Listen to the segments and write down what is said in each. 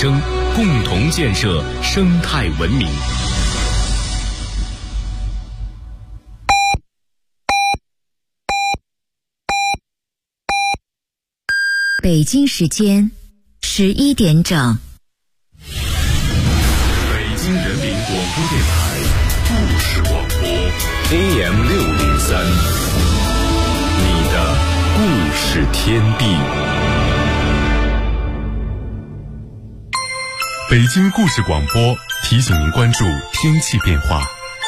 生，共同建设生态文明。 北京时间11点整。 北京人民广播电台故事广播 AM603，你的故事天地。北京故事广播提醒您关注天气变化。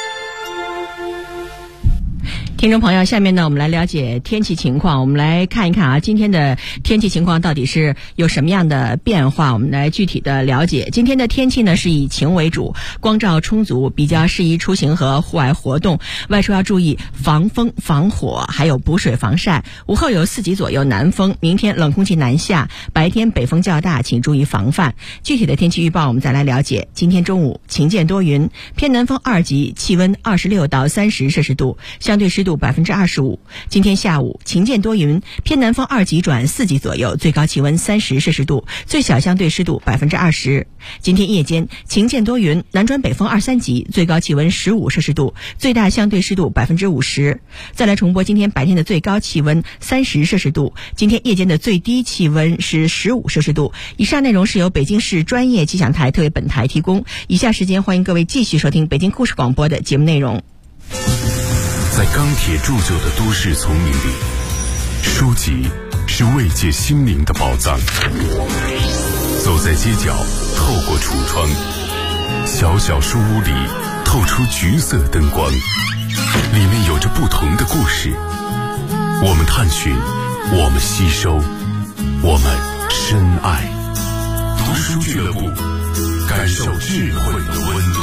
听众朋友，下面呢我们来了解天气情况。我们来看一看啊，今天的天气情况到底是有什么样的变化，我们来具体的了解。今天的天气呢是以晴为主，光照充足，比较适宜出行和户外活动。外出要注意防风防火，还有补水防晒。午后有4级左右南风，明天冷空气南下，白天北风较大，请注意防范。具体的天气预报我们再来了解。今天中午晴间多云，偏南风2级，气温26到30摄氏度，相对湿度25%。今天下午晴间多云，偏南风2级转4级左右，最高气温30摄氏度，最小相对湿度20%。今天夜间晴间多云，南转北风2、3级，最高气温15摄氏度，最大相对湿度50%。再来重播今天白天的最高气温30摄氏度，今天夜间的最低气温是15摄氏度。以上内容是由北京市专业气象台特为本台提供。以下时间欢迎各位继续收听北京故事广播的节目内容。 在钢铁铸就的都市丛林里，书籍是慰藉心灵的宝藏。走在街角，透过橱窗，小小书屋里透出橘色灯光，里面有着不同的故事。我们探寻，我们吸收，我们深爱。读书俱乐部，感受智慧的温度。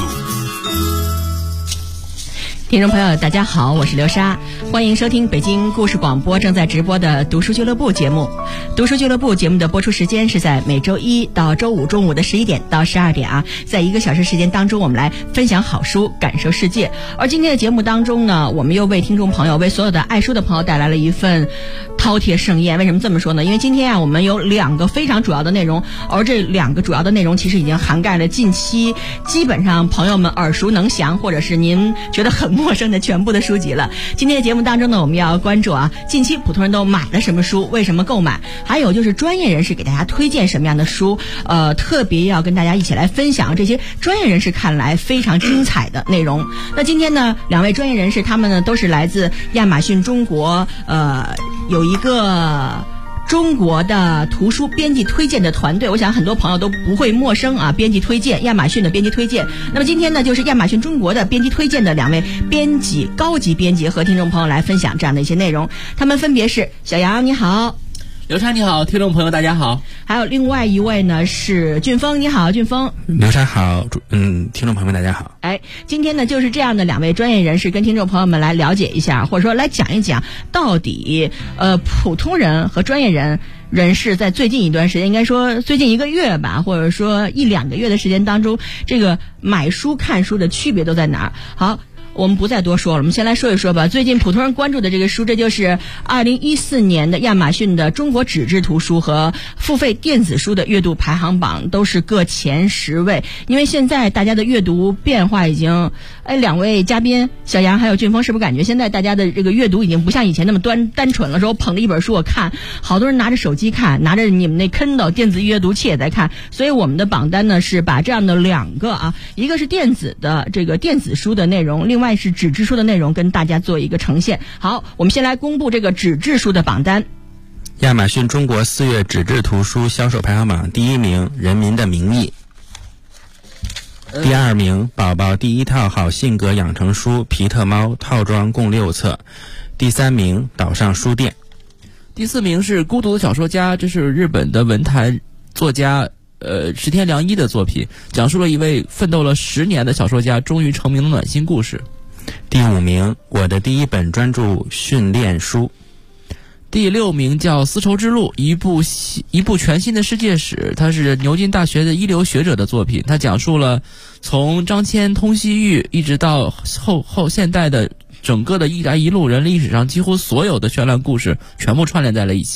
听众朋友大家好，我是刘莎，欢迎收听北京故事广播正在直播的读书俱乐部节目。读书俱乐部节目的播出时间是在每周一到周五中午的11点到12点啊，在1个小时时间当中，我们来分享好书，感受世界。而今天的节目当中呢，我们又为听众朋友，为所有的爱书的朋友带来了一份饕餮盛宴。为什么这么说呢？因为今天啊，我们有2个非常主要的内容，而这2个主要的内容其实已经涵盖了近期基本上朋友们耳熟能详，或者是您觉得很陌生的全部的书籍了。今天的节目当中呢，我们要关注啊，近期普通人都买了什么书，为什么购买，还有就是专业人士给大家推荐什么样的书，特别要跟大家一起来分享这些专业人士看来非常精彩的内容。那今天呢，2位专业人士，他们呢都是来自亚马逊中国，有一个中国的图书编辑推荐的团队，我想很多朋友都不会陌生啊。编辑推荐，亚马逊的编辑推荐。那么今天呢，就是亚马逊中国的编辑推荐的2位编辑，高级编辑和听众朋友来分享这样的一些内容。他们分别是小杨，你好； 刘莎你好，听众朋友大家好。 还有另外一位呢是俊峰，你好，俊峰。 刘莎好，听众朋友们大家好。 今天呢就是这样的2位专业人士跟听众朋友们来了解一下，或者说来讲一讲到底普通人和专业人士在最近一段时间，应该说最近1个月吧，或者说1、2个月的时间当中，这个买书看书的区别都在哪儿。好，我们不再多说了，我们先来说一说吧。最近普通人关注的这个书，这就是2014年的亚马逊的中国纸质图书和付费电子书的阅读排行榜，都是各前10位。因为现在大家的阅读变化已经，2位嘉宾小杨还有俊峰，是不是感觉现在大家的这个阅读已经不像以前那么单纯了？说我捧着一本书我看，好多人拿着手机看，拿着你们那 Kindle 电子阅读器也在看。所以我们的榜单呢是把这样的2个啊，一个是电子的这个电子书的内容，另外是纸质书的内容跟大家做一个呈现。好，我们先来公布这个纸质书的榜单。 亚马逊中国4月纸质图书销售排行榜第1名《人民的名义》，第2名宝宝第1套好性格养成书皮特猫套装共6册，第3名岛上书店， 第4名是孤独的小说家，这是日本的文坛作家石田良一的作品，讲述了一位奋斗了10年的小说家终于成名的暖心故事。 第5名我的第1本专注训练书， 第6名叫丝绸之路，一部全新的世界史，它是牛津大学的一流学者的作品，它讲述了从张骞通西域一直到后现代的整个的一带一路人类历史上几乎所有的绚烂故事全部串联在了一起。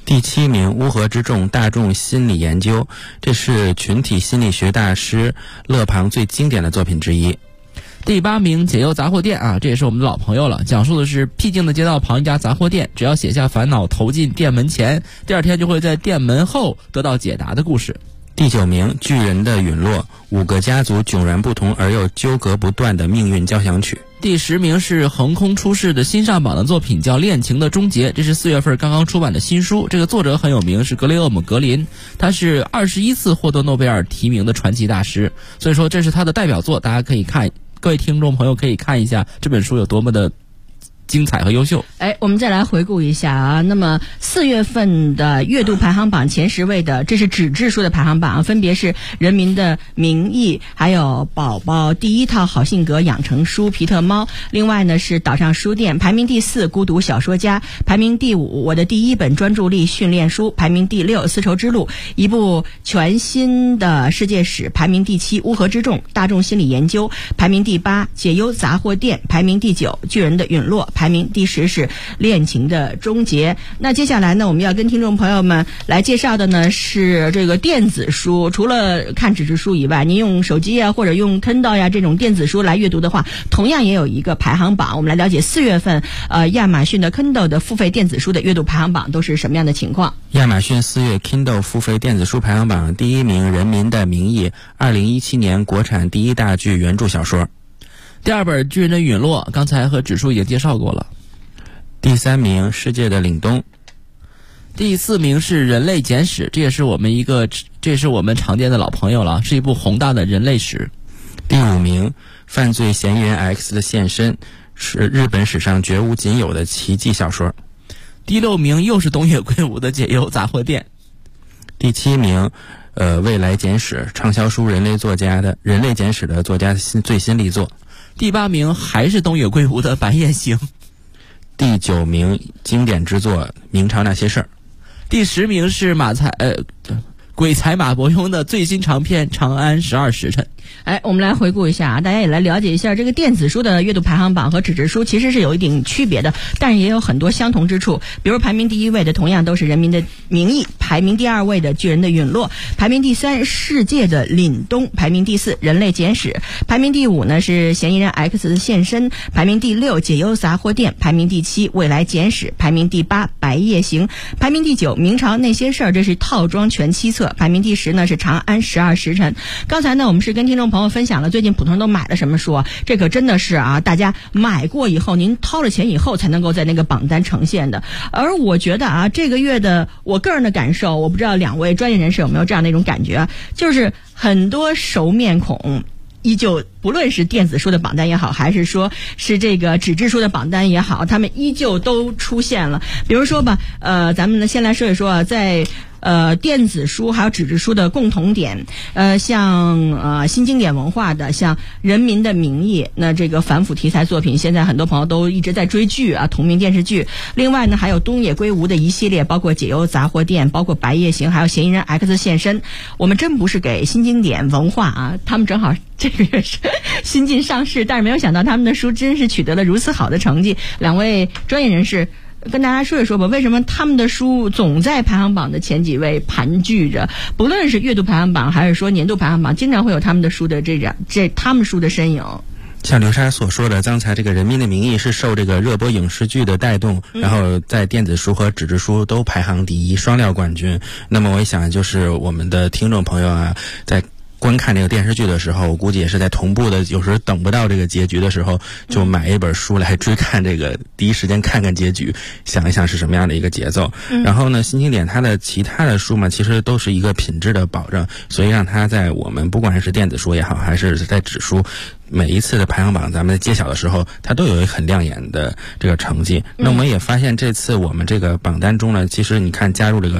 第7名乌合之众大众心理研究，这是群体心理学大师勒庞最经典的作品之一。 第8名解忧杂货店啊，这也是我们的老朋友了，讲述的是僻静的街道旁一家杂货店，只要写下烦恼投进店门前，第二天就会在店门后得到解答的故事。 第9名巨人的陨落，5个家族迥然不同而又纠葛不断的命运交响曲。 第10名是横空出世的新上榜的作品，叫《恋情的终结》，这是4月份刚刚出版的新书。这个作者很有名，是格雷厄姆·格林，他是21次获得诺贝尔提名的传奇大师，所以说这是他的代表作，大家可以看，各位听众朋友可以看一下这本书有多么的精彩和优秀。 我们再来回顾一下啊。那么4月份的阅读排行榜前10位的，这是纸质书的排行榜，分别是《人民的名义》，还有宝宝第一套好性格养成书《皮特猫》，另外呢是岛上书店，排名第4孤独小说家，排名第5我的第一本专注力训练书，排名第6丝绸之路，一部全新的世界史，排名第7乌合之众大众心理研究，排名第8解忧杂货店，排名第9巨人的陨落，排名第10是恋情的终结。那接下来呢，我们要跟听众朋友们来介绍的呢是这个电子书。除了看纸质书以外，您用手机啊或者用 Kindle 呀这种电子书来阅读的话，同样也有一个排行榜。我们来了解4月份亚马逊的 Kindle 的付费电子书的阅读排行榜都是什么样的情况。 亚马逊4月 Kindle 付费电子书排行榜第1名《人民的名义》，2017年国产第1大剧原著小说。 第2本《巨人的陨落》，刚才和指数已经介绍过了。 第3名《世界的凛冬》。 第4名是《人类简史》，这也是我们常见的老朋友了，是一部宏大的人类史。 第5名《犯罪嫌疑人 X 的现身》，是日本史上绝无仅有的奇迹小说。 第6名又是东野圭吾的《解忧杂货店》。 第7名未来简史，畅销书人类简史的作家最新力作。 第8名还是东野圭吾的《白夜行》。 第9名经典之作《明朝那些事儿》。 第10名是鬼才马伯庸的最新长篇《长安12时辰》。 我们来回顾一下啊，大家也来了解一下这个电子书的阅读排行榜和纸质书其实是有一定区别的，但是也有很多相同之处。比如排名第1位的同样都是《人民的名义》，排名第2位的《巨人的陨落》，排名第3世界的凛冬，排名第4人类简史，排名第5呢是嫌疑人 X 的现身，排名第6解忧杂货店，排名第7未来简史，排名第8白夜行，排名第9明朝那些事儿，这是套装全7册，排名第10呢是长安12时辰。刚才呢我们是跟听众朋友分享了最近普通人都买了什么书啊，这可真的是啊，大家买过以后您掏了钱以后才能够在那个榜单呈现的。而我觉得啊，这个月的我个人的感受，我不知道2位专业人士有没有这样的一种感觉啊，就是很多熟面孔依旧，不论是电子书的榜单也好，还是说是这个纸质书的榜单也好，他们依旧都出现了。比如说吧，咱们呢先来说一说啊，在电子书还有纸质书的共同点，像新经典文化的，像《人民的名义》，那这个反腐题材作品，现在很多朋友都一直在追剧啊，同名电视剧。另外呢，还有东野圭吾的一系列，包括《解忧杂货店》，包括《白夜行》，还有《嫌疑人 X 现身》。我们真不是给新经典文化啊，他们正好这个月是新近上市，但是没有想到他们的书真是取得了如此好的成绩。2位专业人士跟大家说一说吧，为什么他们的书总在排行榜的前几位盘踞着？不论是阅读排行榜还是说年度排行榜，经常会有他们的书的他们书的身影。 像刘莎所说的，刚才这个《人民的名义》是受这个热播影视剧的带动，然后在电子书和纸质书都排行第1，双料冠军。那么我想就是我们的听众朋友啊，在观看这个电视剧的时候，我估计也是在同步的，有时候等不到这个结局的时候，就买一本书来追看这个，第一时间看看结局，想一想是什么样的一个节奏。然后呢，新经典它的其他的书嘛，其实都是一个品质的保证，所以让它在我们不管是电子书也好，还是在纸书，每一次的排行榜咱们在揭晓的时候，它都有一个很亮眼的这个成绩。那我们也发现这次我们这个榜单中呢，其实你看加入这个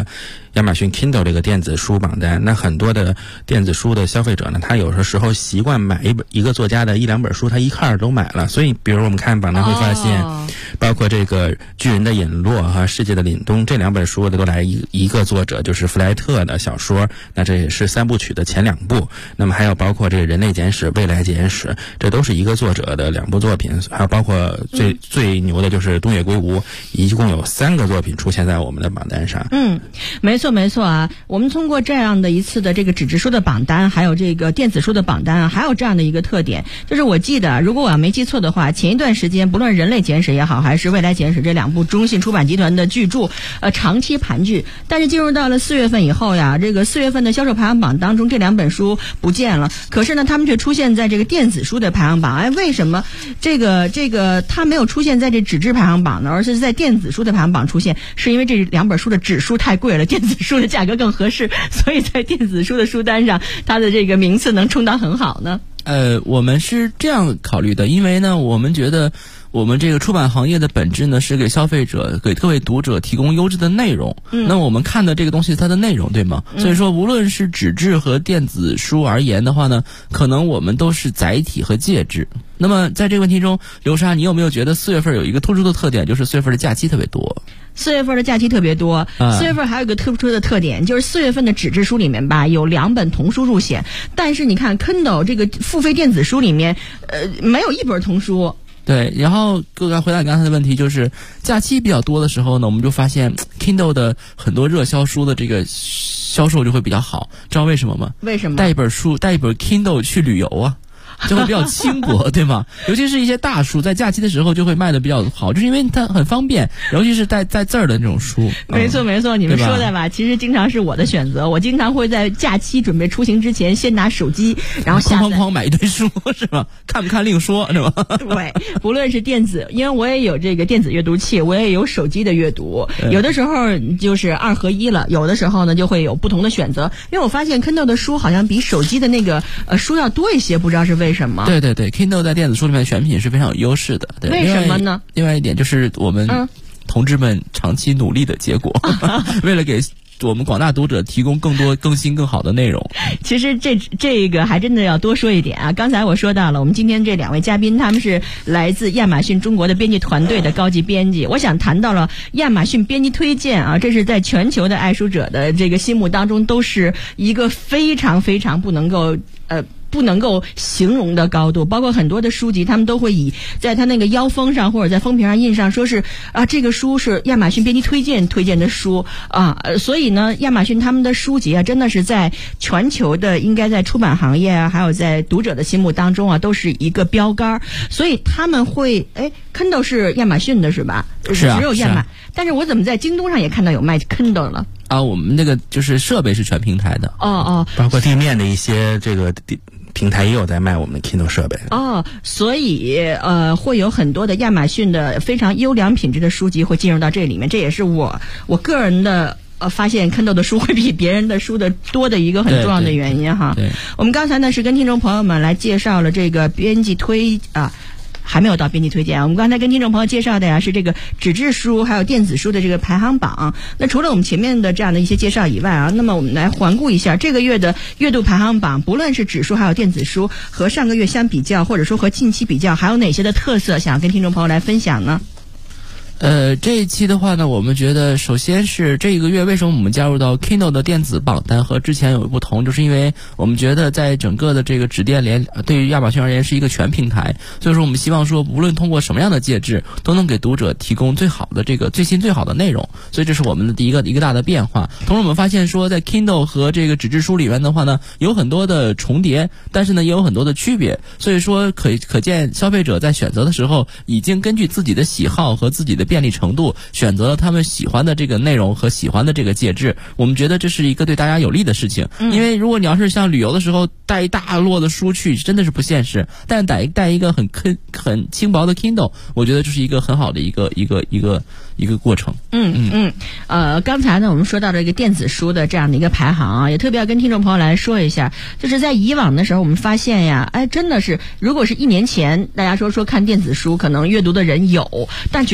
亚马逊 Kindle 这个电子书榜单。那很多的电子书的消费者呢，他有的时候习惯买一个作家的1-2本书，他一块儿都买了。所以比如我们看榜单会发现，包括这个《巨人的陨落》和《世界的凛冬》这2本书的都来一个作者，就是弗莱特的小说，那这也是3部曲的前2部。那么还有包括这个《人类简史》《未来简史》，这都是一个作者的2部作品。还有包括最牛的就是东野圭吾，一共有3个作品出现在我们的榜单上。 没错啊。我们通过这样的一次的这个纸质书的榜单，还有这个电子书的榜单，还有这样的一个特点，就是我记得，如果我要没记错的话，前一段时间不论《人类简史》也好，还是《未来简史》这2部中信出版集团的巨著，长期盘踞。但是进入到了4月份以后呀，这个4月份的销售排行榜当中，这2本书不见了。可是呢，他们却出现在这个电子书的排行榜。为什么这个它没有出现在这纸质排行榜呢，而是在电子书的排行榜出现？是因为这2本书的纸书太贵了，电子书的价格更合适，所以在电子书的书单上，它的这个名次能冲到很好呢？ 我们是这样考虑的，因为呢，我们觉得我们这个出版行业的本质呢，是给消费者、给各位读者提供优质的内容。那我们看的这个东西，它的内容，对吗？所以说，无论是纸质和电子书而言的话呢，可能我们都是载体和介质。那么在这个问题中，刘莎，你有没有觉得4月份有一个突出的特点，就是4月份的假期特别多 ？4月份的假期特别多，4月份还有一个特殊的特点，就是4月份的纸质书里面吧，有2本童书入选，但是你看 Kindle 这个付费电子书里面，没有1本童书。 对，然后回答你刚才的问题，就是假期比较多的时候呢，我们就发现 Kindle 的很多热销书的这个销售就会比较好，知道为什么吗？ 为什么？ 带一本 Kindle 去旅游啊。就会比较轻薄，对吗？尤其是一些大书，在假期的时候就会卖的比较好，就是因为它很方便，尤其是带字儿的那种书。 没错，你们说的吧？其实经常是我的选择，我经常会在假期准备出行之前，先拿手机，然后下载哐买一堆书，是吧？看不看另说，是吧？ 对，不论是电子，因为我也有这个电子阅读器，我也有手机的阅读，有的时候就是2合1了，有的时候呢就会有不同的选择。因为我发现 Kindle 的书好像比手机的那个书要多一些，不知道是为什么？ 对 Kindle 在电子书里面选品是非常有优势的。对， 为什么呢？ 另外一点就是我们同志们长期努力的结果，为了给我们广大读者提供更多更新更好的内容。 其实这个还真的要多说一点啊！刚才我说到了，我们今天这2位嘉宾，他们是来自亚马逊中国的编辑团队的高级编辑。我想谈到了亚马逊编辑推荐啊，这是在全球的爱书者的这个心目当中都是一个非常非常不能够形容的高度，包括很多的书籍，他们都会以在他那个腰封上或者在封皮上印上说是这个书是亚马逊编辑推荐的书所以呢，亚马逊他们的书籍真的是在全球的应该在出版行业还有在读者的心目当中都是一个标杆。所以他们会Kindle 是亚马逊的是吧？ 是啊， 只有亚马，但是我怎么在京东上也看到有卖 Kindle 了？ 我们那个就是设备是全平台的包括地面的一些这个平台也有在卖我们的 Kindle 设备所以会有很多的亚马逊的非常优良品质的书籍会进入到这里面，这也是我个人的发现 Kindle 的书会比别人的书的多的一个很重要的原因哈。 对， 我们刚才呢是跟听众朋友们来介绍了这个编辑还没有到编辑推荐我们刚才跟听众朋友介绍的是这个纸质书还有电子书的这个排行榜。那除了我们前面的这样的一些介绍以外那么我们来环顾一下这个月的阅读排行榜，不论是纸书还有电子书，和上个月相比较，或者说和近期比较，还有哪些的特色想要跟听众朋友来分享呢？ 这一期的话呢，我们觉得首先是这个月为什么我们加入到 Kindle 的电子榜单和之前有不同，就是因为我们觉得在整个的这个纸电联对于亚马逊而言是一个全平台，所以说我们希望说无论通过什么样的介质都能给读者提供最好的这个最新最好的内容，所以这是我们的第一个大的变化。同时我们发现说在 Kindle 和这个纸质书里面的话呢，有很多的重叠，但是呢也有很多的区别，所以说可见消费者在选择的时候已经根据自己的喜好和自己的便利程度选择了他们喜欢的这个内容和喜欢的这个介质。我们觉得这是一个对大家有利的事情，因为如果你要是像旅游的时候带一大摞的书去，真的是不现实，但带一个很轻薄的 Kindle， 我觉得这是一个很好的一个过程。 刚才呢我们说到这个电子书的这样的一个排行也特别要跟听众朋友来说一下，就是在以往的时候我们发现呀，真的是如果是1年前大家说看电子书可能阅读的人有，但绝对不像现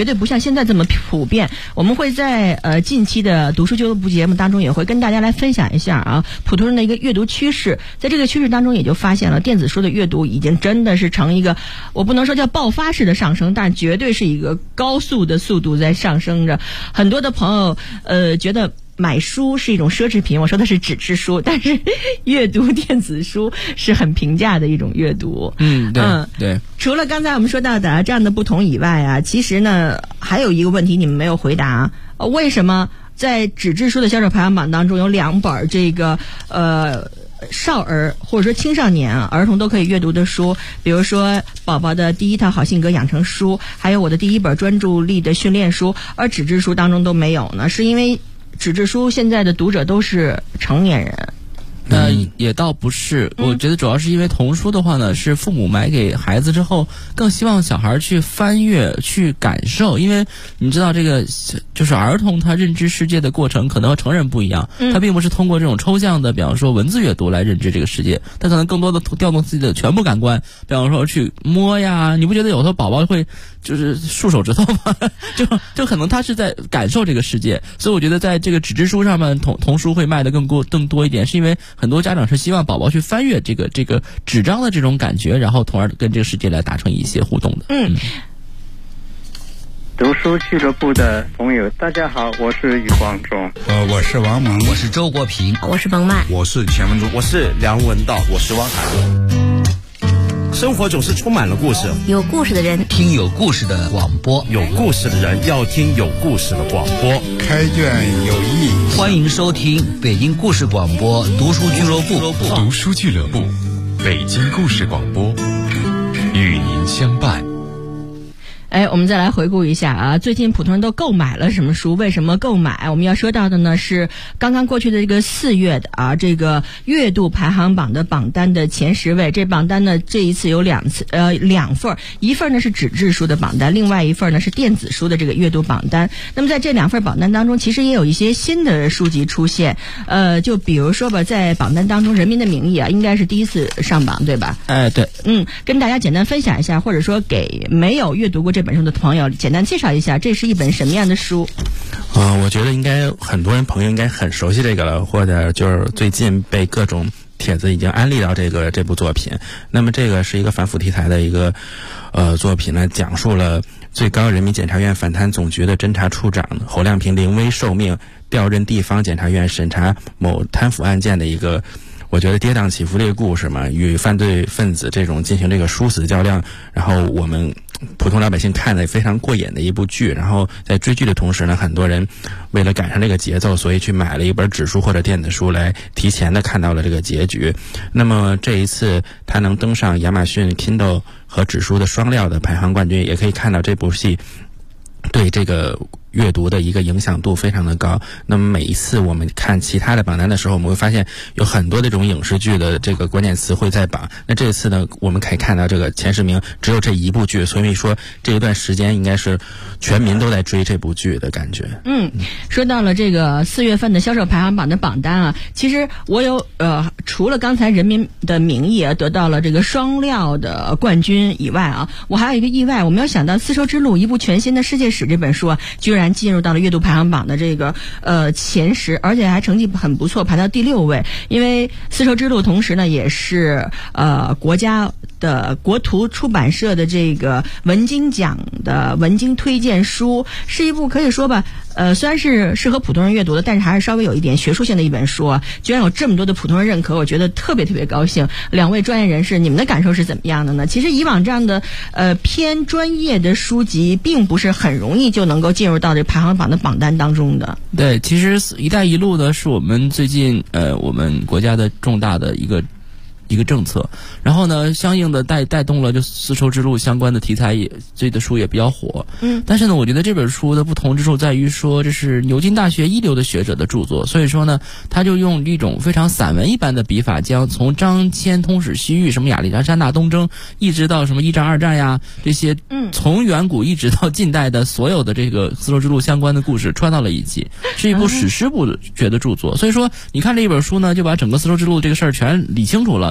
现在这么普遍。我们会在近期的读书俱乐部节目当中也会跟大家来分享一下啊，普通人的一个阅读趋势。在这个趋势当中，也就发现了电子书的阅读已经真的是成一个，我不能说叫爆发式的上升，但绝对是一个高速的速度在上升着。很多的朋友觉得买书是一种奢侈品，我说的是纸质书，但是阅读电子书是很平价的一种阅读。 对。 除了刚才我们说到的这样的不同以外啊，其实呢还有一个问题你们没有回答，为什么在纸质书的销售排行榜当中有2本这个少儿或者说青少年儿童都可以阅读的书，比如说宝宝的第一套好性格养成书，还有我的第一本专注力的训练书，而纸质书当中都没有呢，是因为纸质书现在的读者都是成年人。 也倒不是，我觉得主要是因为童书的话呢，是父母买给孩子之后，更希望小孩去翻阅、去感受，因为你知道这个就是儿童他认知世界的过程可能和成人不一样，他并不是通过这种抽象的，比方说文字阅读来认知这个世界，他可能更多的调动自己的全部感官，比方说去摸呀，你不觉得有时候宝宝会就是束手指头吗？就可能他是在感受这个世界，所以我觉得在这个纸质书上面童书会卖的更多一点，是因为很多家长是希望宝宝去翻阅这个纸张的这种感觉，然后从而跟这个世界来达成一些互动的。 读书俱乐部的朋友，大家好，我是余光中。 我是王蒙， 我是周国平， 我是冯曼， 我是钱文竹， 我是梁文道，我是汪涵。生活总是充满了故事， 有故事的人听有故事的广播， 有故事的人要听有故事的广播。 开卷有益， 欢迎收听北京故事广播读书俱乐部。 读书俱乐部，北京故事广播，与您相伴。 我们再来回顾一下啊，最近普通人都购买了什么书？为什么购买？我们要说到的呢是刚刚过去的这个4月的啊，这个阅读排行榜的榜单的前10位。这榜单呢，这一次有2份，一份呢是纸质书的榜单，另外一份呢是电子书的这个阅读榜单。那么在这2份榜单当中，其实也有一些新的书籍出现。就比如说吧，在榜单当中，《人民的名义》啊，应该是第一次上榜，对吧？ 对。 跟大家简单分享一下，或者说给没有阅读过这本书的朋友简单介绍一下，这是一本什么样的书？ 我觉得应该很多朋友应该很熟悉这个了，或者就是最近被各种帖子已经安利到这部作品。那么这个是一个反腐题材的一个作品呢，讲述了最高人民检察院反贪总局的侦查处长侯亮平临危受命调任地方检察院审查某贪腐案件的一个，我觉得跌宕起伏的一个故事嘛，与犯罪分子这种进行这个殊死较量，然后我们普通老百姓看得非常过瘾的一部剧。然后在追剧的同时呢，很多人为了赶上这个节奏，所以去买了一本纸书或者电子书来提前的看到了这个结局。那么这一次他能登上亚马逊 Kindle 和纸书的双料的排行冠军，也可以看到这部戏对这个阅读的一个影响度非常的高。那么每一次我们看其他的榜单的时候，我们会发现有很多的这种影视剧的这个关键词会在榜。那这次呢，我们可以看到这个前10名只有这一部剧，所以说这一段时间应该是全民都在追这部剧的感觉。 说到了这个4月份的销售排行榜的榜单啊，其实我有除了刚才《人民的名义》得到了这个双料的冠军以外啊，我还有一个意外，我没有想到《丝绸之路：一部全新的世界史》这本书啊，居然进入到了阅读排行榜的这个前10，而且还成绩很不错，排到第6位。因为《丝绸之路》同时呢也是国家的国图出版社的这个文经奖的文经推荐书，是一部可以说吧虽然是适合普通人阅读的，但是还是稍微有一点学术性的一本书啊，居然有这么多的普通人认可，我觉得特别特别高兴。2位专业人士，你们的感受是怎么样的呢？其实以往这样的偏专业的书籍并不是很容易就能够进入到这排行榜的榜单当中的。 对，其实“一带一路”呢是我们最近我们国家的重大的一个政策，然后呢，相应的带动了就丝绸之路相关的题材这的书也比较火。但是呢，我觉得这本书的不同之处在于说，这是牛津大学一流的学者的著作，所以说呢，他就用一种非常散文一般的笔法，将从张骞通史西域、什么亚历山大东征，一直到什么1战2战呀，这些从远古一直到近代的所有的这个丝绸之路相关的故事穿到了一起，是一部史诗部学的著作。所以说，你看这一本书呢，就把整个丝绸之路这个事儿全理清楚了。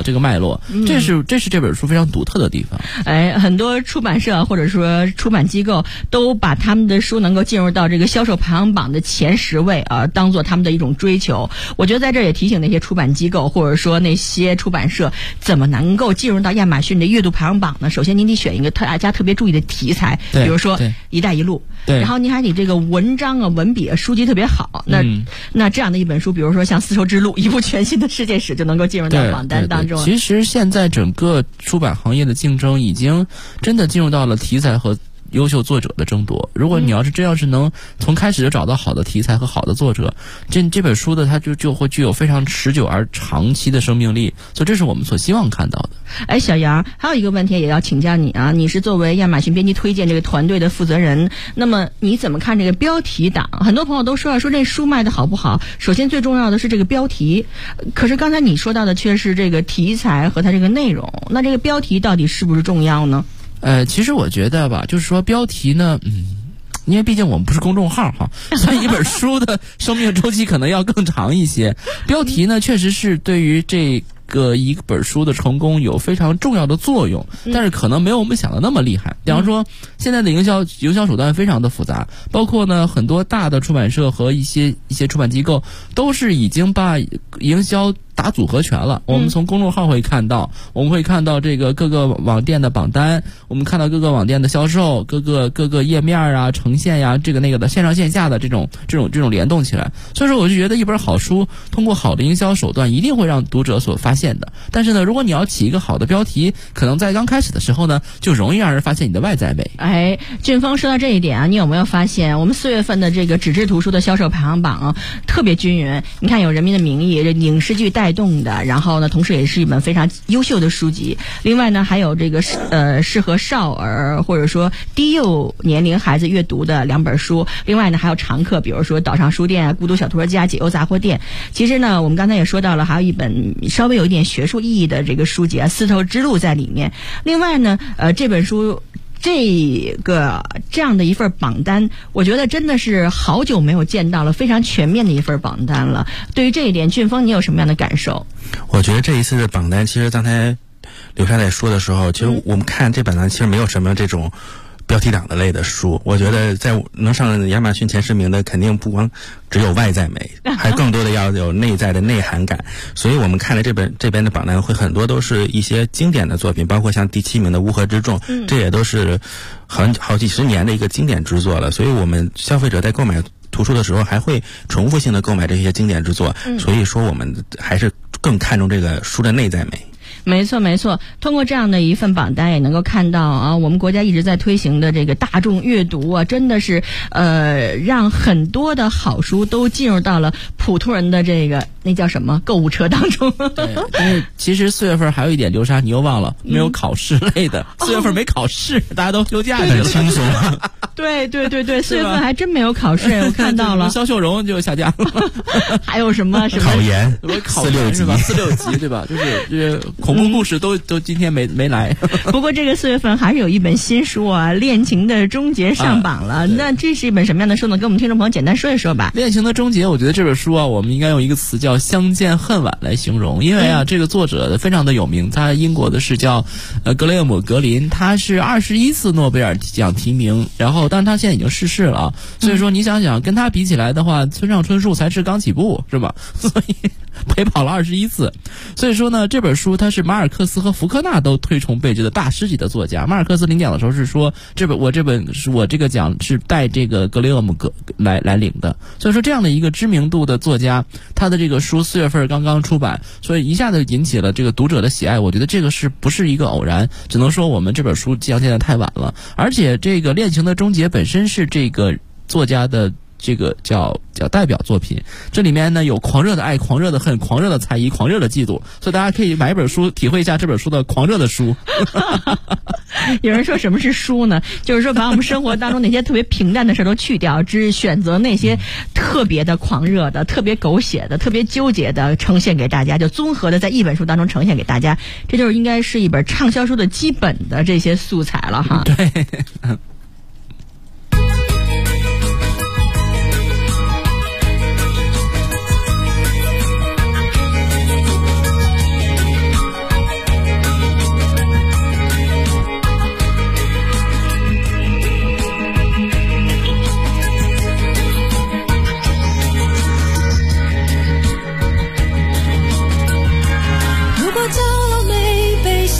这个脉络，这是这本书非常独特的地方。 很多出版社或者说出版机构都把他们的书能够进入到这个销售排行榜的前10位当做他们的一种追求。我觉得在这儿也提醒那些出版机构或者说那些出版社，怎么能够进入到亚马逊的阅读排行榜呢？首先您得选一个大家特别注意的题材，比如说一带一路，然后您还得这个文章文笔书籍特别好，那这样的一本书，比如说像丝绸之路，一部全新的世界史，就能够进入到榜单当中。 其实现在整个出版行业的竞争已经真的进入到了题材和优秀作者的争夺。如果你要是能从开始就找到好的题材和好的作者，这本书的它就会具有非常持久而长期的生命力，所以这是我们所希望看到的。 小杨，还有一个问题也要请教你啊，你是作为亚马逊编辑推荐这个团队的负责人，那么你怎么看这个标题党？很多朋友都说这书卖的好不好，首先最重要的是这个标题，可是刚才你说到的却是这个题材和它这个内容，那这个标题到底是不是重要呢？ 其实我觉得吧，就是说标题呢，因为毕竟我们不是公众号哈，所以一本书的生命周期可能要更长一些。标题呢，确实是对于这个一本书的成功有非常重要的作用，但是可能没有我们想的那么厉害。比方说，现在的营销手段非常的复杂，包括呢很多大的出版社和一些出版机构都是已经把营销打组合拳了。我们从公众号会看到，我们会看到这个各个网店的榜单，我们看到各个网店的销售，各个页面啊、呈现呀、这个那个的线上线下的这种联动起来。所以说，我就觉得一本好书通过好的营销手段，一定会让读者所发现的。但是呢，如果你要起一个好的标题，可能在刚开始的时候呢，就容易让人发现你的外在美。 俊峰说到这一点啊，你有没有发现我们4月份的这个纸质图书的销售排行榜特别均匀？你看有《人民的名义》，这影视剧带动的，然后呢，同时也是一本非常优秀的书籍。另外呢，还有这个适合少儿或者说低幼年龄孩子阅读的2本书。另外呢，还有常客，比如说岛上书店、孤独小说家、解忧杂货店。其实呢，我们刚才也说到了，还有一本稍微有一点学术意义的这个书籍丝绸之路在里面。另外呢，这本书这样的一份榜单，我觉得真的是好久没有见到了非常全面的一份榜单了。对于这一点，俊峰你有什么样的感受？ 我觉得这一次的榜单，其实刚才刘莎在说的时候，其实我们看这榜单其实没有什么这种标题党的类的书。我觉得在能上亚马逊前10名的，肯定不光只有外在美，还更多的要有内在的内涵感。所以我们看了这边的榜单，会很多都是一些经典的作品，包括像第7名的《乌合之众》，这也都是好几十年的一个经典之作了。所以我们消费者在购买图书的时候，还会重复性的购买这些经典之作。所以说，我们还是更看重这个书的内在美。 没错没错，通过这样的一份榜单也能够看到啊，我们国家一直在推行的这个大众阅读啊，真的是让很多的好书都进入到了普通人的这个那叫什么购物车当中。 对，但是其实4月份还有一点，刘莎你又忘了，没有考试类的。4月份没考试，大家都休假去了， 很轻松。 对4月份还真没有考试，我看到了。 肖秀荣就下架了。 还有什么考研 ，46级是吧？46级对吧？就是恐怖故事都今天没来。 不过这个4月份还是有一本新书啊，《恋情的终结》上榜了。那这是一本什么样的书呢？跟我们听众朋友简单说一说吧。 《恋情的终结》，我觉得这本书啊，我们应该用一个词叫相见恨晚来形容，因为啊，这个作者非常的有名，他英国的是叫格雷厄姆·格林，他是21次诺贝尔奖提名，然后但是他现在已经逝世了，所以说你想想跟他比起来的话，村上春树才是刚起步是吧？所以陪跑了21次。所以说呢，这本书它是马尔克斯和福克纳都推崇备至的大师级的作家。马尔克斯领奖的时候是说，我这个奖是带这个格雷厄姆来领的。所以说这样的一个知名度的作家，他的这个书4月份刚刚出版，所以一下子引起了这个读者的喜爱。我觉得这个是不是一个偶然？只能说我们这本书降现在太晚了，而且这个《恋情的终结》本身是这个作家的这个叫代表作品，这里面呢有狂热的爱、狂热的恨、狂热的猜疑、狂热的嫉妒，所以大家可以买一本书体会一下这本书的狂热的书。 有人说什么是书呢？就是说把我们生活当中那些特别平淡的事都去掉，只选择那些特别的狂热的、特别狗血的、特别纠结的呈现给大家，就综合的在一本书当中呈现给大家。这就是应该是一本畅销书的基本的这些素材了哈。 对。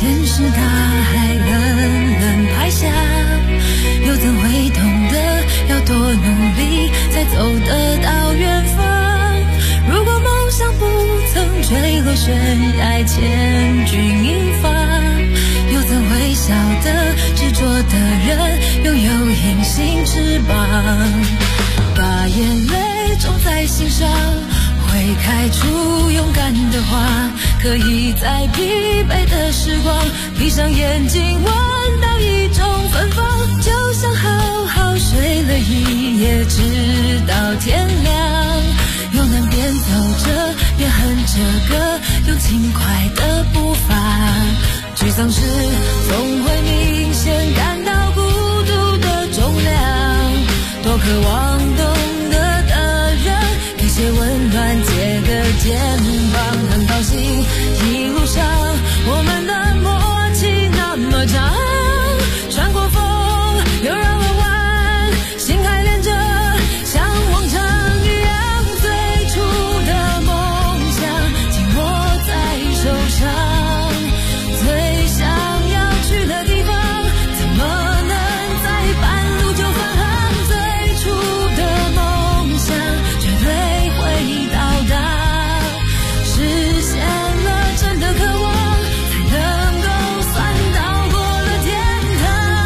现实大海冷冷拍下，又怎会懂得要多努力才走得到远方？如果梦想不曾坠落悬崖千钧一发，又怎会晓得执着的人拥有隐形翅膀？把眼泪种在心上，会开出勇敢的花，可以在疲惫的时光闭上眼睛闻到一种芬芳，就像好好睡了一夜直到天亮，又能边走着边哼着歌，用轻快的步伐，沮丧时总会明显感到孤独的重量，多渴望懂得的人给些温暖，借个肩膀，很高兴一路上我们的默契那么长，穿过风又绕了弯，心还连着像往常一样，最初的梦想紧握在手上，最想要去的地方怎么能在半路就返航，最初的梦想绝对会到达，实现了真的渴望，才能够算到过了天堂。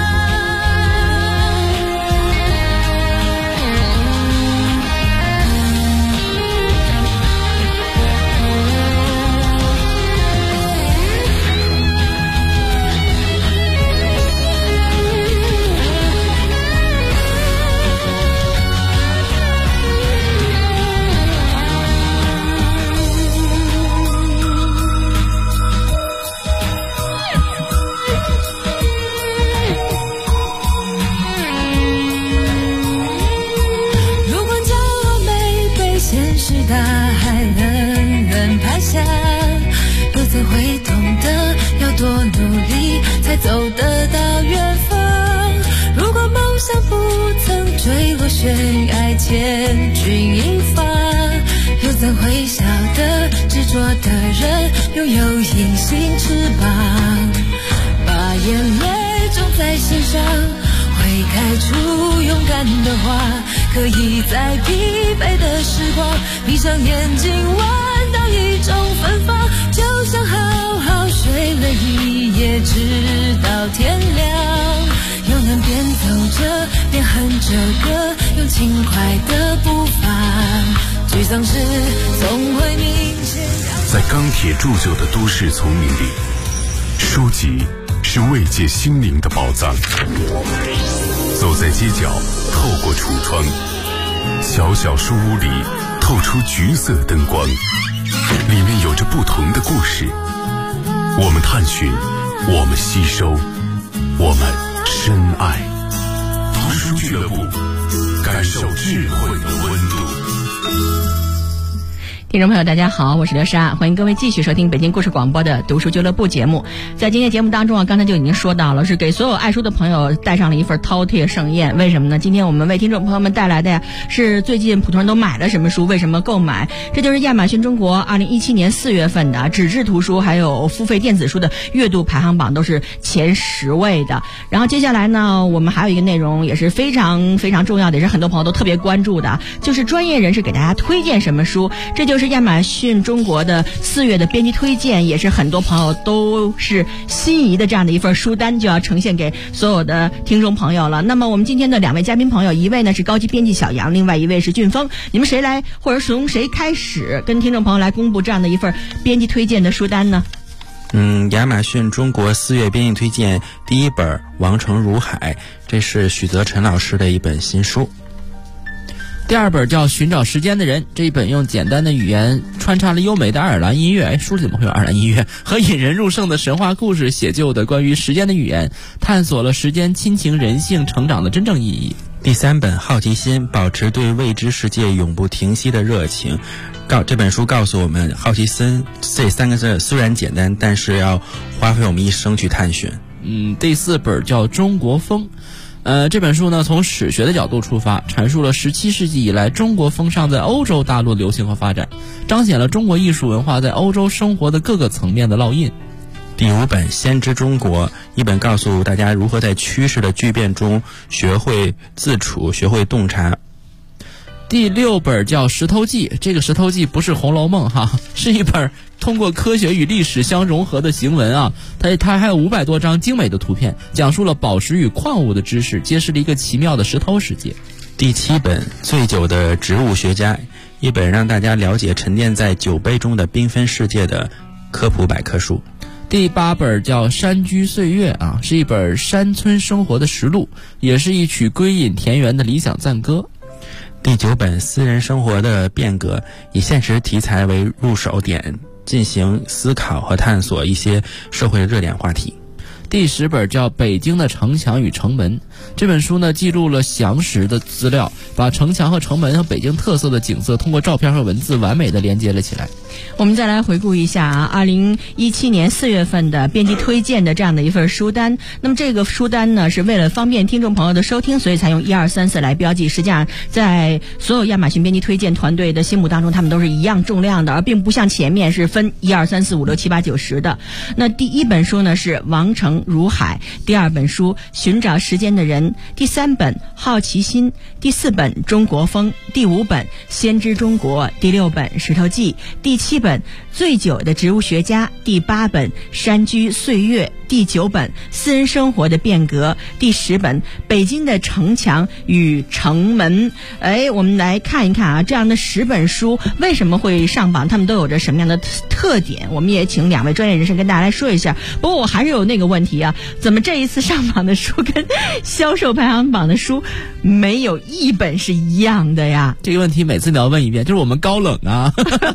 如果骄傲没被现实大海冷冷拍下，又怎会懂得要多努力才走得到远方？如果梦想不曾坠落悬崖千钧一发，又怎会晓得执着的人拥有隐形翅膀？把眼泪种在心上，会开出勇敢的花，可以在疲惫的时光闭上眼睛闻到一种芬芳，就像好好睡了一夜直到天亮，又能边走着边哼着歌，用轻快的步伐，沮丧时总会明显。 在钢铁铸就的都市丛林里，书籍是慰藉心灵的宝藏。走在街角，透过橱窗，小小书屋里透出橘色灯光，里面有着不同的故事。我们探寻，我们吸收，我们深爱。读书俱乐部，感受智慧的温度。 听众朋友大家好，我是刘莎，欢迎各位继续收听北京故事广播的读书俱乐部节目。在今天节目当中啊，刚才就已经说到了，是给所有爱书的朋友带上了一份饕餮盛宴。为什么呢？今天我们为听众朋友们带来的呀，是最近普通人都买了什么书，为什么购买，这就是亚马逊中国2017年4月份的纸质图书还有付费电子书的阅读排行榜，都是前10位的。然后接下来呢，我们还有一个内容也是非常非常重要的，也是很多朋友都特别关注的，就是专业人士给大家推荐什么书，这就是亚马逊中国的4月的编辑推荐，也是很多朋友都是心仪的这样的一份书单，就要呈现给所有的听众朋友了。那么我们今天的2位嘉宾朋友，一位呢是高级编辑小杨，另外一位是俊峰，你们谁来，或者从谁开始跟听众朋友来公布这样的一份编辑推荐的书单呢？ 亚马逊中国4月编辑推荐第一本《王城如海》，这是许泽辰老师的一本新书。 第二本叫《寻找时间的人》，这一本用简单的语言穿插了优美的爱尔兰音乐，书里怎么会有爱尔兰音乐？和引人入胜的神话故事写就的关于时间的语言，探索了时间、亲情、人性、成长的真正意义。 第三本《好奇心》，保持对未知世界永不停息的热情。这本书告诉我们，好奇心这3个字虽然简单，但是要花费我们一生去探寻。 第4本叫《中国风》。这本书呢，从史学的角度出发，阐述了17世纪以来中国风尚在欧洲大陆流行和发展，彰显了中国艺术文化在欧洲生活的各个层面的烙印。 第5本《先知中国》，一本告诉大家如何在趋势的巨变中学会自处，学会洞察。 第6本叫《石头记》，这个《石头记》不是《红楼梦》哈，是一本通过科学与历史相融合的行文啊。它还有500多张精美的图片，讲述了宝石与矿物的知识，揭示了一个奇妙的石头世界。 第7本《醉酒的植物学家》，一本让大家了解沉淀在酒杯中的缤纷世界的科普百科书。 第8本叫《山居岁月》啊，是一本山村生活的实录，也是一曲归隐田园的理想赞歌。 第9本《私人生活的变革》，以现实题材为入手点，进行思考和探索一些社会热点话题。 第10本叫《北京的城墙与城门》，这本书呢记录了详实的资料，把城墙和城门和北京特色的景色通过照片和文字完美的连接了起来。 我们再来回顾一下啊，2017年4月份的编辑推荐的这样的一份书单。那么这个书单呢，是为了方便听众朋友的收听，所以才用1、2、3、4来标记。实际上，在所有亚马逊编辑推荐团队的心目当中，他们都是一样重量的，而并不像前面是分1、2、3、4、5、6、7、8、9、10的。那第1本书呢是王城如海，第2本书寻找时间的人，第3本好奇心，第4本中国风，第5本先知中国，第6本石头记，第7本醉酒的植物学家，第8本山居岁月，第9本私人生活的变革，第10本北京的城墙与城门。我们来看一看啊，这样的10本书为什么会上榜，他们都有着什么样的特点，我们也请2位专业人士跟大家来说一下。不过我还是有那个问题啊，怎么这一次上榜的书跟销售排行榜的书没有一本是一样的呀？ 这个问题每次你要问一遍，就是我们高冷啊。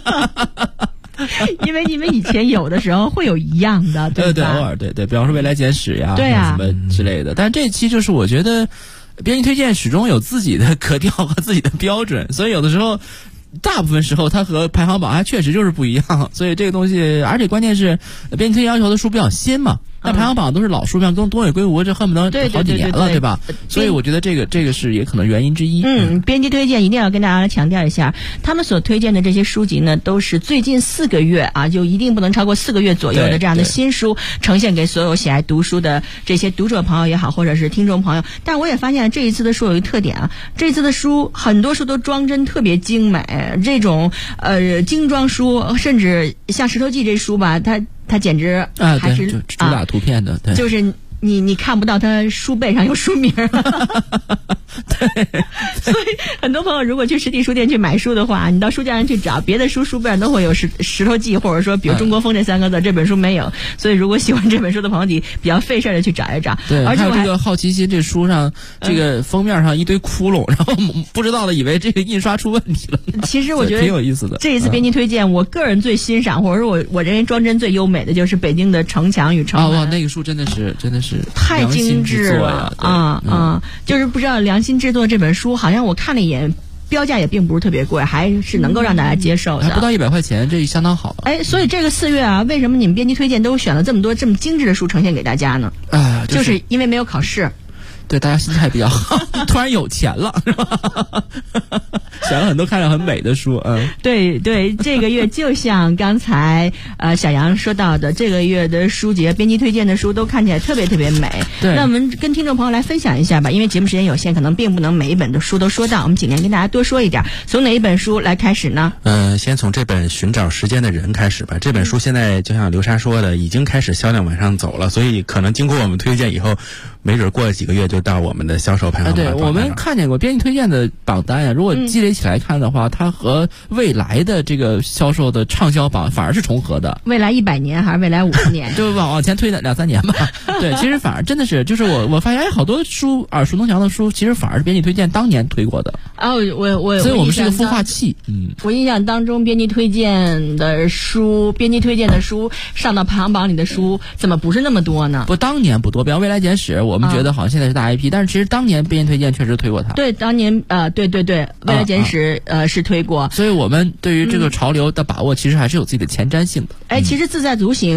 因为你们以前有的时候会有一样的，对吧？ 对，偶尔对，比方说未来简史呀， 对啊， 什么之类的。但这期就是我觉得编辑推荐始终有自己的格调和自己的标准，所以有的时候大部分时候它和排行榜还确实就是不一样。所以这个东西，而且关键是编辑推荐要求的书比较新嘛。那排行榜都是老书，像东野圭吾，这恨不得好几年了，对吧？所以我觉得这个是也可能原因之一。 编辑推荐一定要跟大家强调一下，他们所推荐的这些书籍呢，都是最近4个月啊，就一定不能超过4个月左右的这样的新书，呈现给所有喜爱读书的这些读者朋友也好，或者是听众朋友。但我也发现这一次的书有一个特点啊，这次的书很多书都装帧特别精美，这种精装书，甚至像《石头记》这书吧，它简直还是就主打图片的，对， 就是你看不到它书背上有书名。对，所以很多朋友如果去实体书店去买书的话，你到书架上去找，别的书背上都会有石头记，或者说比如中国风这3个字，这本书没有。所以如果喜欢这本书的朋友，你比较费事的去找一找。 对， 而且还有这个好奇心，这书上这个封面上一堆窟窿，然后不知道的以为这个印刷出问题了。 其实我觉得挺有意思的。 这一次编辑推荐，我个人最欣赏，或者说我认为装帧最优美的就是北京的城墙与城门。 哇，那个书真的是太精致了啊！就是不知道良心制作这本书，好像我看了一眼，标价也并不是特别贵，还是能够让大家接受的， 还不到100块钱，这相当好。 所以这个4月啊，为什么你们编辑推荐都选了这么多这么精致的书呈现给大家呢？就是因为没有考试。 对，大家心态比较好，突然有钱了，是吧？选了很多看着很美的书， 对，这个月就像刚才小杨说到的，这个月的书节编辑推荐的书都看起来特别特别美。 对， 那我们跟听众朋友来分享一下吧，因为节目时间有限，可能并不能每一本的书都说到，我们尽量跟大家多说一点。从哪一本书来开始呢？ 先从这本《寻找时间的人》开始吧。这本书现在就像刘莎说的，已经开始销量往上走了，所以可能经过我们推荐以后，没准过了几个月就到我们的销售排行榜。 对，我们看见过编辑推荐的榜单呀，如果积累起来看的话，它和未来的这个销售的畅销榜反而是重合的。 未来100年还是未来50年？ 就往前推2、3年吧。对，其实反而真的是，就是我发现好多书耳熟能详的书，其实反而是编辑推荐当年推过的。所以我们是个孵化器。 我印象当中，编辑推荐的书上到排行榜里的书，怎么不是那么多呢？ 不，当年不多。比方未来简史，我们觉得好像现在是大 IP，但是其实当年编辑推荐确实推过它。 对，当年对，未来简史是推过。 所以我们对于这个潮流的把握，其实还是有自己的前瞻性的。 其实自在独行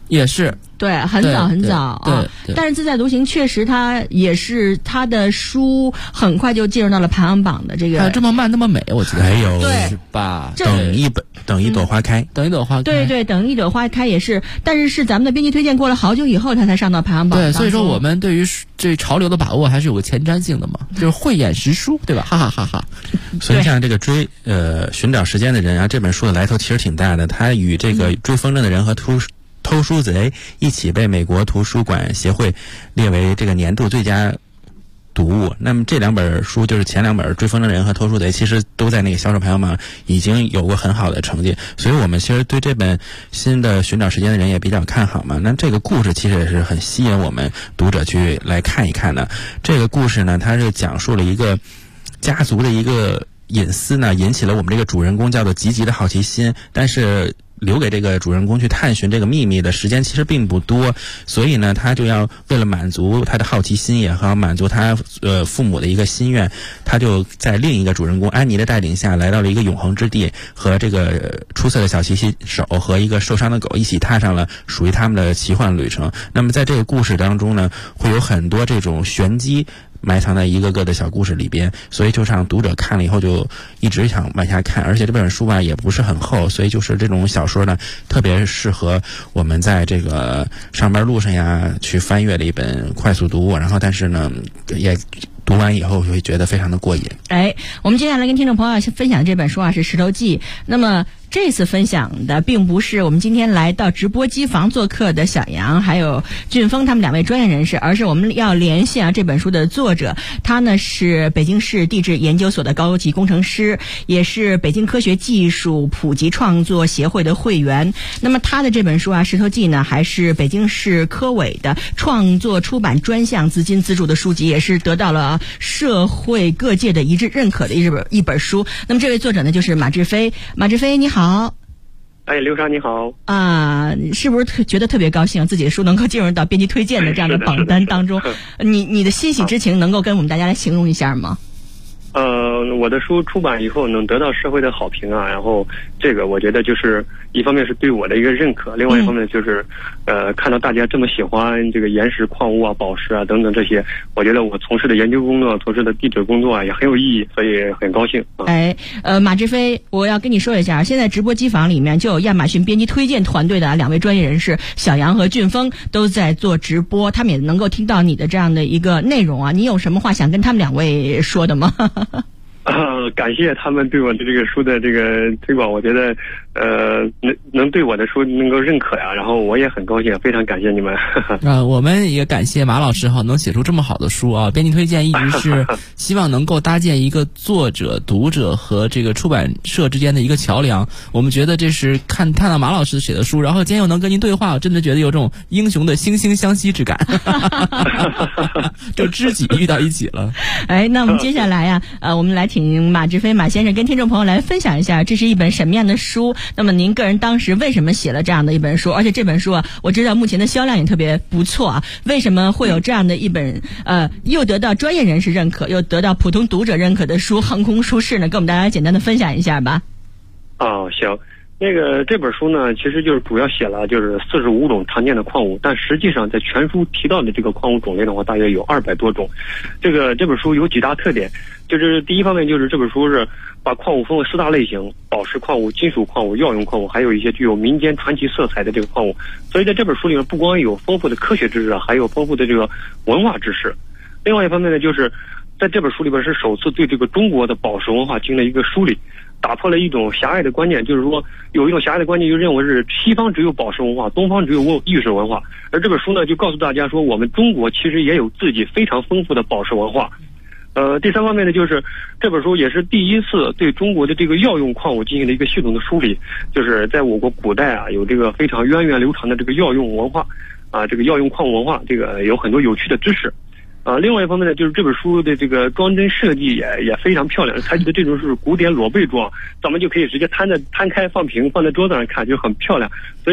也是。 对，很早很早啊。但是自在独行确实它也是它的书很快就进入到了排行榜的这个。 还有这么慢那么美，我觉得还有是吧？ 等一朵花开， 等一朵花开。 对对，等一朵花开也是，但是咱们的编辑推荐过了好久以后，它才上到排行榜。 对，所以说我们对于这潮流的把握还是有个前瞻性的嘛，就是慧眼识书，对吧？哈哈哈哈。 所以像这个寻找时间的人啊，这本书的来头其实挺大的，它与这个追风筝的人和偷书贼一起被美国图书馆协会列为这个年度最佳读物。那么这两本书就是前两本《追风筝人》和《偷书贼》，其实都在那个销售排行榜已经有过很好的成绩，所以我们其实对这本新的《寻找时间的人》也比较看好嘛。那这个故事其实也是很吸引我们读者去来看一看的。这个故事呢，它是讲述了一个家族的一个隐私呢，引起了我们这个主人公叫做吉吉的好奇心，但是留给这个主人公去探寻这个秘密的时间其实并不多，所以呢，他就要为了满足他的好奇心，也和满足他父母的一个心愿，他就在另一个主人公安妮的带领下，来到了一个永恒之地，和这个出色的小骑手和一个受伤的狗一起踏上了属于他们的奇幻旅程。那么在这个故事当中呢，会有很多这种玄机埋藏在一个个的小故事里边，所以就让读者看了以后就一直想往下看。而且这本书吧也不是很厚，所以就是这种小说呢特别适合我们在这个上班路上呀去翻阅的一本快速读物，然后但是呢也读完以后会觉得非常的过瘾。 我们接下来跟听众朋友分享的这本书啊是《石头记》。那么这次分享的并不是我们今天来到直播机房做客的小杨还有俊峰他们两位专业人士，而是我们要联系这本书的作者，他呢是北京市地质研究所的高级工程师，也是北京科学技术普及创作协会的会员。那么他的这本书啊《石头记》呢，还是北京市科委的创作出版专项资金资助的书籍，也是得到了社会各界的一致认可的一本书。那么这位作者呢就是马志飞。马志飞你好。 刘莎你好啊，是不是觉得特别高兴自己的书能够进入到编辑推荐的这样的榜单当中？你的欣喜之情能够跟我们大家来形容一下吗？ 我的书出版以后能得到社会的好评啊，然后这个我觉得就是一方面是对我的一个认可，另外一方面就是看到大家这么喜欢这个岩石矿物啊、宝石啊等等这些，我觉得我从事的研究工作、从事的地质工作啊也很有意义，所以很高兴啊。 马志飞，我要跟你说一下，现在直播机房里面就有亚马逊编辑推荐团队的两位专业人士小杨和俊峰都在做直播，他们也能够听到你的这样的一个内容啊。你有什么话想跟他们两位说的吗？ 感谢他们对我的这个书的这个推广，我觉得能对我的书能够认可呀，然后我也很高兴，非常感谢你们。 我们也感谢马老师能写出这么好的书啊！编辑推荐一直是希望能够搭建一个作者、读者和这个出版社之间的一个桥梁。我们觉得这是看到马老师写的书，然后今天又能跟您对话，我真的觉得有种英雄的惺惺相惜之感，就知己遇到一起了。 那我们接下来呀，我们来请马志飞马先生跟听众朋友来分享一下，这是一本什么样的书？那么您个人当时为什么写了这样的一本书？而且这本书啊，我知道目前的销量也特别不错啊。为什么会有这样的一本又得到专业人士认可，又得到普通读者认可的书横空出世呢？跟我们大家简单的分享一下吧。 行。这本书呢，其实就是主要写了就是45种常见的矿物，但实际上在全书提到的这个矿物种类的话，大约有200多种。这本书有几大特点，就是第一方面就是这本书是把矿物分为4大类型：宝石矿物、金属矿物、药用矿物，还有一些具有民间传奇色彩的这个矿物。所以在这本书里面，不光有丰富的科学知识，还有丰富的这个文化知识。另外一方面呢，就是在这本书里边是首次对这个中国的宝石文化进行了一个梳理，打破了一种狭隘的观念，就是说有一种狭隘的观念就认为是西方只有宝石文化，东方只有玉石文化。而这本书呢就告诉大家说，我们中国其实也有自己非常丰富的宝石文化。第三方面呢，就是这本书也是第一次对中国的这个药用矿物进行了一个系统的梳理，就是在我国古代啊有这个非常源远流长的这个药用文化啊，这个药用矿物文化，这个有很多有趣的知识。另外一方面呢，就是这本书的这个装帧设计也非常漂亮，采取的这种是古典裸背装，咱们就可以直接摊开放平，放在桌子上看，就很漂亮。所以